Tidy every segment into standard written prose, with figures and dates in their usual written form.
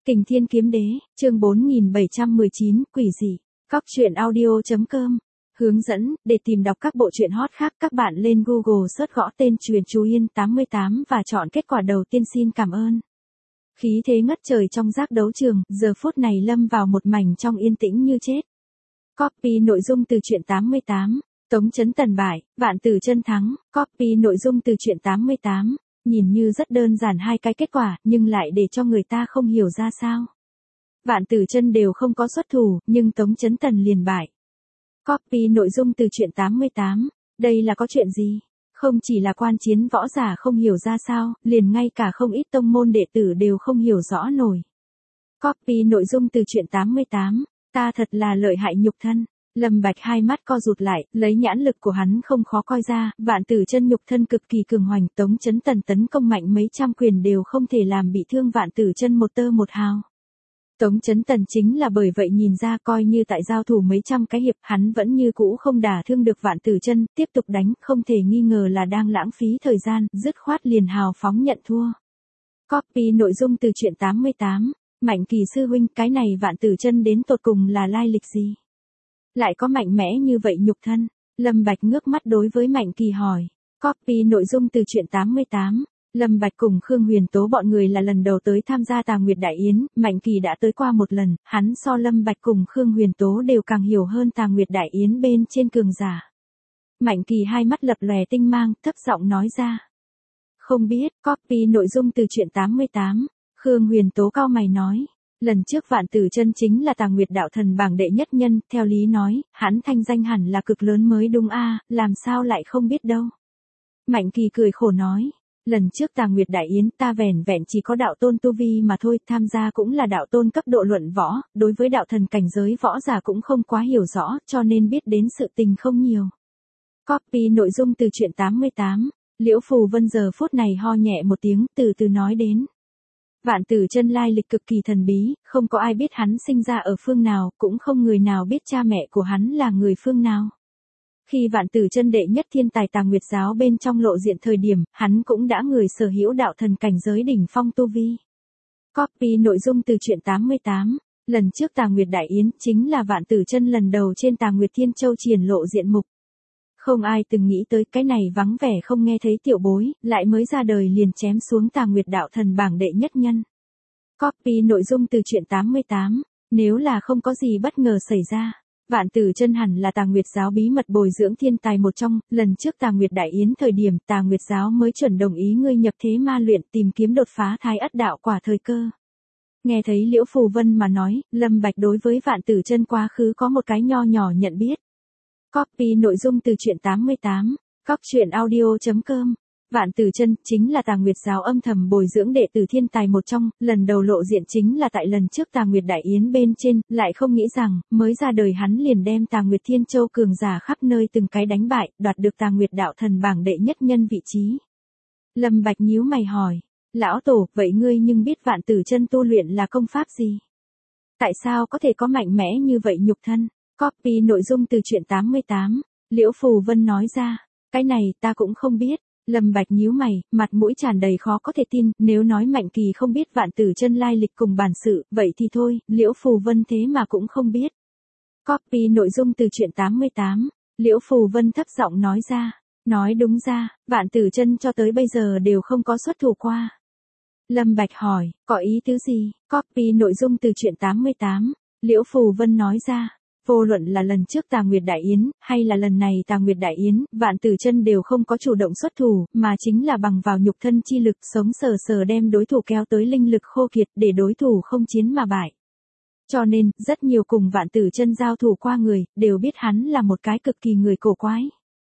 Kình Thiên Kiếm Đế, chương 4719, Quỷ dị. Cóc truyện audio.com. Hướng dẫn, để tìm đọc các bộ truyện hot khác các bạn lên Google search gõ tên Truyện Chú Yên 88 và chọn kết quả đầu tiên. Xin cảm ơn. Khí thế ngất trời trong giác đấu trường, giờ phút này lâm vào một mảnh trong yên tĩnh như chết. Copy nội dung từ truyện 88. Tống Chấn Tần bại, Vạn Tử Chân thắng. Copy nội dung từ truyện 88. Nhìn như rất đơn giản hai cái kết quả, nhưng lại để cho người ta không hiểu ra sao. Vạn Tử Chân đều không có xuất thủ, nhưng Tống Chấn Tần liền bại. Copy nội dung từ truyện 88. Đây là có chuyện gì? Không chỉ là quan chiến võ giả không hiểu ra sao, liền ngay cả không ít tông môn đệ tử đều không hiểu rõ nổi. Copy nội dung từ truyện 88. Ta thật là lợi hại nhục thân. Lâm Bạch hai mắt co rụt lại, lấy nhãn lực của hắn không khó coi ra, Vạn Tử Chân nhục thân cực kỳ cường hoành, Tống Chấn Tần tấn công mạnh mấy trăm quyền đều không thể làm bị thương Vạn Tử Chân một tơ một hào. Tống Chấn Tần chính là bởi vậy nhìn ra coi như tại giao thủ mấy trăm cái hiệp, hắn vẫn như cũ không đả thương được Vạn Tử Chân, tiếp tục đánh, không thể nghi ngờ là đang lãng phí thời gian, dứt khoát liền hào phóng nhận thua. Copy nội dung từ truyện 88. Mạnh Kỳ sư huynh, cái này Vạn Tử Chân đến tột cùng là lai lịch gì? Lại có mạnh mẽ như vậy nhục thân. Lâm Bạch ngước mắt đối với Mạnh Kỳ hỏi. Copy nội dung từ truyện 88. Lâm Bạch cùng Khương Huyền Tố bọn người là lần đầu tới tham gia Tà Nguyệt Đại Yến, Mạnh Kỳ đã tới qua một lần, hắn so Lâm Bạch cùng Khương Huyền Tố đều càng hiểu hơn Tà Nguyệt Đại Yến bên trên cường giả. Mạnh Kỳ hai mắt lập lòe tinh mang, thấp giọng nói ra. Không biết. Copy nội dung từ truyện 88. Khương Huyền Tố cau mày nói. Lần trước Vạn Tử Chân chính là Tà Nguyệt đạo thần bảng đệ nhất nhân, theo lý nói, hắn thanh danh hẳn là cực lớn mới đúng a, làm sao lại không biết đâu. Mạnh Kỳ cười khổ nói, lần trước Tà Nguyệt Đại Yến ta vẻn vẹn chỉ có đạo tôn tu vi mà thôi, tham gia cũng là đạo tôn cấp độ luận võ, đối với đạo thần cảnh giới võ giả cũng không quá hiểu rõ, cho nên biết đến sự tình không nhiều. Copy nội dung từ truyện 88. Liễu Phù Vân giờ phút này ho nhẹ một tiếng, từ từ nói đến. Vạn Tử Chân lai lịch cực kỳ thần bí, không có ai biết hắn sinh ra ở phương nào, cũng không người nào biết cha mẹ của hắn là người phương nào. Khi Vạn Tử Chân đệ nhất thiên tài Tà Nguyệt giáo bên trong lộ diện thời điểm, hắn cũng đã người sở hữu đạo thần cảnh giới đỉnh phong tu vi. Copy nội dung từ truyện 88. Lần trước Tà Nguyệt Đại Yến chính là Vạn Tử Chân lần đầu trên Tà Nguyệt Thiên Châu triển lộ diện mục. Không ai từng nghĩ tới cái này vắng vẻ không nghe thấy tiểu bối, lại mới ra đời liền chém xuống Tà Nguyệt đạo thần bảng đệ nhất nhân. Copy nội dung từ truyện 88. Nếu là không có gì bất ngờ xảy ra, Vạn Tử Chân hẳn là Tà Nguyệt giáo bí mật bồi dưỡng thiên tài một trong, lần trước Tà Nguyệt Đại Yến thời điểm Tà Nguyệt giáo mới chuẩn đồng ý ngươi nhập thế ma luyện tìm kiếm đột phá Thái Ất đạo quả thời cơ. Nghe thấy Liễu Phù Vân mà nói, Lâm Bạch đối với Vạn Tử Chân quá khứ có một cái nho nhỏ nhận biết. Copy nội dung từ truyện 88. Cóc truyện audio.com. Vạn Tử Chân chính là Tà Nguyệt giáo âm thầm bồi dưỡng đệ tử thiên tài một trong, lần đầu lộ diện chính là tại lần trước Tà Nguyệt Đại Yến bên trên, lại không nghĩ rằng, mới ra đời hắn liền đem Tà Nguyệt Thiên Châu cường giả khắp nơi từng cái đánh bại, đoạt được Tà Nguyệt đạo thần bảng đệ nhất nhân vị trí. Lâm Bạch nhíu mày hỏi, lão tổ, vậy ngươi nhưng biết Vạn Tử Chân tu luyện là công pháp gì? Tại sao có thể có mạnh mẽ như vậy nhục thân? Copy nội dung từ truyện 88. Liễu Phù Vân nói ra, cái này ta cũng không biết. Lâm Bạch nhíu mày, mặt mũi tràn đầy khó có thể tin, nếu nói Mạnh Kỳ không biết Vạn Tử Chân lai lịch cùng bản sự, vậy thì thôi, Liễu Phù Vân thế mà cũng không biết. Copy nội dung từ truyện 88. Liễu Phù Vân thấp giọng nói ra, nói đúng ra, Vạn Tử Chân cho tới bây giờ đều không có xuất thủ qua. Lâm Bạch hỏi, có ý tứ gì? Copy nội dung từ truyện 88. Liễu Phù Vân nói ra. Vô luận là lần trước Tà Nguyệt Đại Yến, hay là lần này Tà Nguyệt Đại Yến, Vạn Tử Chân đều không có chủ động xuất thủ, mà chính là bằng vào nhục thân chi lực sống sờ sờ đem đối thủ kéo tới linh lực khô kiệt để đối thủ không chiến mà bại. Cho nên, rất nhiều cùng Vạn Tử Chân giao thủ qua người, đều biết hắn là một cái cực kỳ người cổ quái.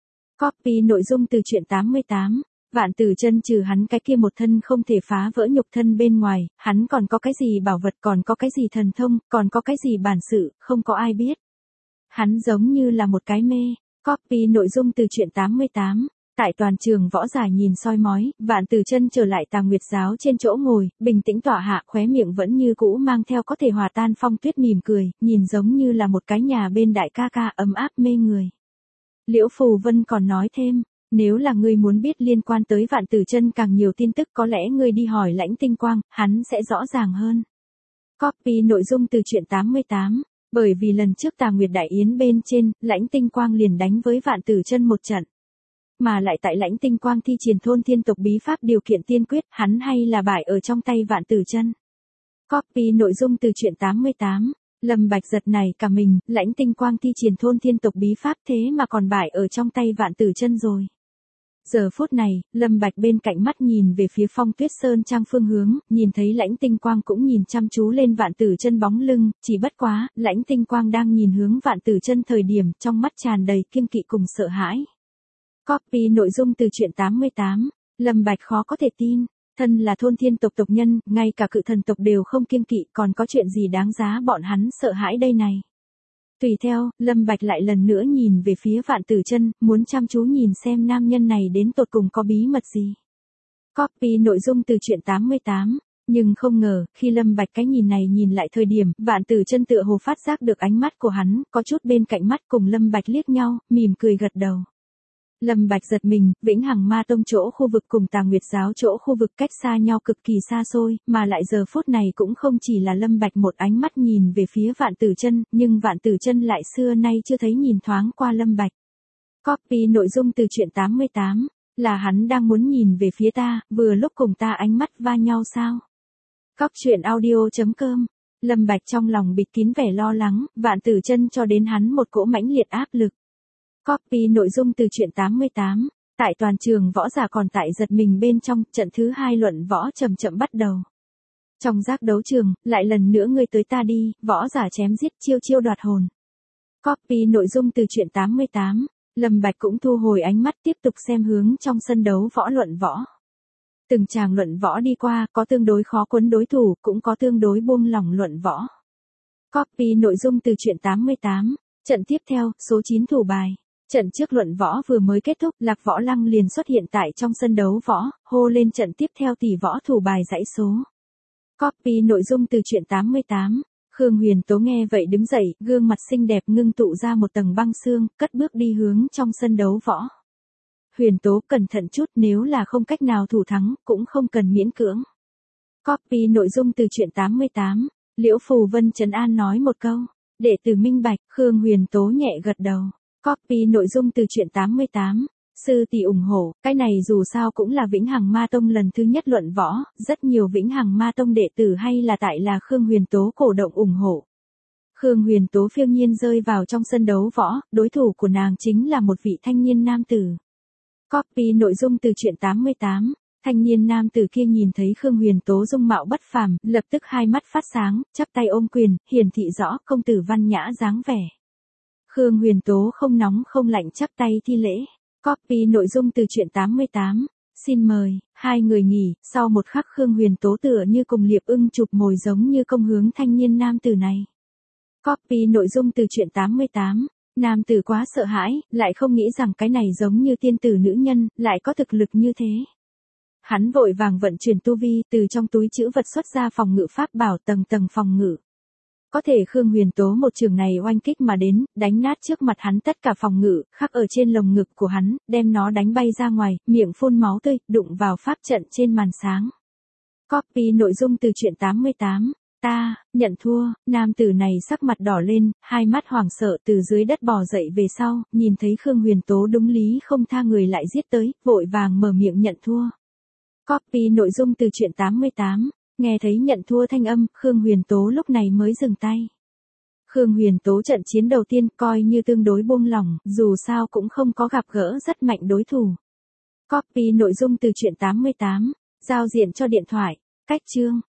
Copy nội dung từ truyện 88. Vạn Tử Chân trừ hắn cái kia một thân không thể phá vỡ nhục thân bên ngoài, hắn còn có cái gì bảo vật, còn có cái gì thần thông, còn có cái gì bản sự, không có ai biết. Hắn giống như là một cái mê. Copy nội dung từ truyện 88. Tại toàn trường võ giả nhìn soi mói, Vạn Tử Chân trở lại Tà Nguyệt giáo trên chỗ ngồi, bình tĩnh tọa hạ, khóe miệng vẫn như cũ mang theo có thể hòa tan phong tuyết mỉm cười, nhìn giống như là một cái nhà bên đại ca ca ấm áp mê người. Liễu Phù Vân còn nói thêm, nếu là ngươi muốn biết liên quan tới Vạn Tử Chân càng nhiều tin tức có lẽ ngươi đi hỏi Lãnh Tinh Quang, hắn sẽ rõ ràng hơn. Copy nội dung từ truyện 88. Bởi vì lần trước Tà Nguyệt Đại Yến bên trên, Lãnh Tinh Quang liền đánh với Vạn Tử Chân một trận. Mà lại tại Lãnh Tinh Quang thi triển thôn thiên tộc bí pháp điều kiện tiên quyết, hắn hay là bại ở trong tay Vạn Tử Chân. Copy nội dung từ truyện 88. Lâm Bạch giật này cả mình, Lãnh Tinh Quang thi triển thôn thiên tộc bí pháp thế mà còn bại ở trong tay Vạn Tử Chân rồi. Giờ phút này, Lâm Bạch bên cạnh mắt nhìn về phía Phong Tuyết Sơn trang phương hướng, nhìn thấy Lãnh Tinh Quang cũng nhìn chăm chú lên Vạn Tử Chân bóng lưng, chỉ bất quá, Lãnh Tinh Quang đang nhìn hướng Vạn Tử Chân thời điểm, trong mắt tràn đầy kiêng kỵ cùng sợ hãi. Copy nội dung từ truyện 88. Lâm Bạch khó có thể tin, thân là thôn thiên tộc tộc nhân, ngay cả cự thần tộc đều không kiêng kỵ, còn có chuyện gì đáng giá bọn hắn sợ hãi đây này. Tùy theo, Lâm Bạch lại lần nữa nhìn về phía Vạn Tử Chân, muốn chăm chú nhìn xem nam nhân này đến tột cùng có bí mật gì. Copy nội dung từ truyện 88. Nhưng không ngờ, khi Lâm Bạch cái nhìn này nhìn lại thời điểm, Vạn Tử Chân tựa hồ phát giác được ánh mắt của hắn, có chút bên cạnh mắt cùng Lâm Bạch liếc nhau, mỉm cười gật đầu. Lâm Bạch giật mình, Vĩnh Hằng Ma Tông chỗ khu vực cùng Tà Nguyệt Giáo chỗ khu vực cách xa nhau cực kỳ xa xôi, mà lại giờ phút này cũng không chỉ là Lâm Bạch một ánh mắt nhìn về phía Vạn Tử Chân, nhưng Vạn Tử Chân lại xưa nay chưa thấy nhìn thoáng qua Lâm Bạch. Copy nội dung từ truyện 88, là hắn đang muốn nhìn về phía ta, vừa lúc cùng ta ánh mắt va nhau sao? Coctruyện.audio.com. Lâm Bạch trong lòng bịt kín vẻ lo lắng, Vạn Tử Chân cho đến hắn một cỗ mãnh liệt áp lực. Copy nội dung từ truyện 88. Tại toàn trường võ giả còn tại giật mình bên trong, trận thứ 2 luận võ chậm chậm bắt đầu. Trong giác đấu trường, lại lần nữa ngươi tới ta đi, võ giả chém giết chiêu chiêu đoạt hồn. Copy nội dung từ truyện 88. Lâm Bạch cũng thu hồi ánh mắt tiếp tục xem hướng trong sân đấu võ luận võ. Từng tràng luận võ đi qua, có tương đối khó quấn đối thủ, cũng có tương đối buông lỏng luận võ. Copy nội dung từ truyện 88. Trận tiếp theo, số 9 thủ bài. Trận trước luận võ vừa mới kết thúc, Lạc Võ Lăng liền xuất hiện tại trong sân đấu võ, hô lên trận tiếp theo tỷ võ thủ bài dãy số. Copy nội dung từ truyện 88. Khương Huyền Tố nghe vậy đứng dậy, gương mặt xinh đẹp ngưng tụ ra một tầng băng xương, cất bước đi hướng trong sân đấu võ. Huyền Tố cẩn thận chút, nếu là không cách nào thủ thắng, cũng không cần miễn cưỡng. Copy nội dung từ truyện 88. Liễu Phù Vân trấn an nói một câu. Đệ tử minh bạch, Khương Huyền Tố nhẹ gật đầu. Copy nội dung từ truyện 88. Sư tỷ ủng hộ, cái này dù sao cũng là Vĩnh Hằng Ma Tông lần thứ nhất luận võ, rất nhiều Vĩnh Hằng Ma Tông đệ tử hay là tại là Khương Huyền Tố cổ động ủng hộ. Khương Huyền Tố phiêu nhiên rơi vào trong sân đấu võ, đối thủ của nàng chính là một vị thanh niên nam tử. Copy nội dung từ truyện 88. Thanh niên nam tử kia nhìn thấy Khương Huyền Tố dung mạo bất phàm, lập tức hai mắt phát sáng, chắp tay ôm quyền, hiển thị rõ công tử văn nhã dáng vẻ. Khương Huyền Tố không nóng không lạnh chắp tay thi lễ. Copy nội dung từ truyện 88. Xin mời, hai người nghỉ, sau một khắc Khương Huyền Tố tựa như cùng liệp ưng chụp mồi giống như công hướng thanh niên nam tử này. Copy nội dung từ truyện 88. Nam tử quá sợ hãi, lại không nghĩ rằng cái này giống như tiên tử nữ nhân, lại có thực lực như thế. Hắn vội vàng vận chuyển tu vi, từ trong túi trữ vật xuất ra phòng ngự pháp bảo tầng tầng phòng ngự. Có thể Khương Huyền Tố một trường này oanh kích mà đến, đánh nát trước mặt hắn tất cả phòng ngự, khắc ở trên lồng ngực của hắn, đem nó đánh bay ra ngoài, miệng phun máu tươi, đụng vào pháp trận trên màn sáng. Copy nội dung từ truyện 88. Ta, nhận thua, nam tử này sắc mặt đỏ lên, hai mắt hoảng sợ từ dưới đất bò dậy về sau, nhìn thấy Khương Huyền Tố đúng lý không tha người lại giết tới, vội vàng mở miệng nhận thua. Copy nội dung từ truyện 88. Nghe thấy nhận thua thanh âm, Khương Huyền Tố lúc này mới dừng tay. Khương Huyền Tố trận chiến đầu tiên coi như tương đối buông lỏng, dù sao cũng không có gặp gỡ rất mạnh đối thủ. Copy nội dung từ truyện 88. Giao diện cho điện thoại. Cách chương.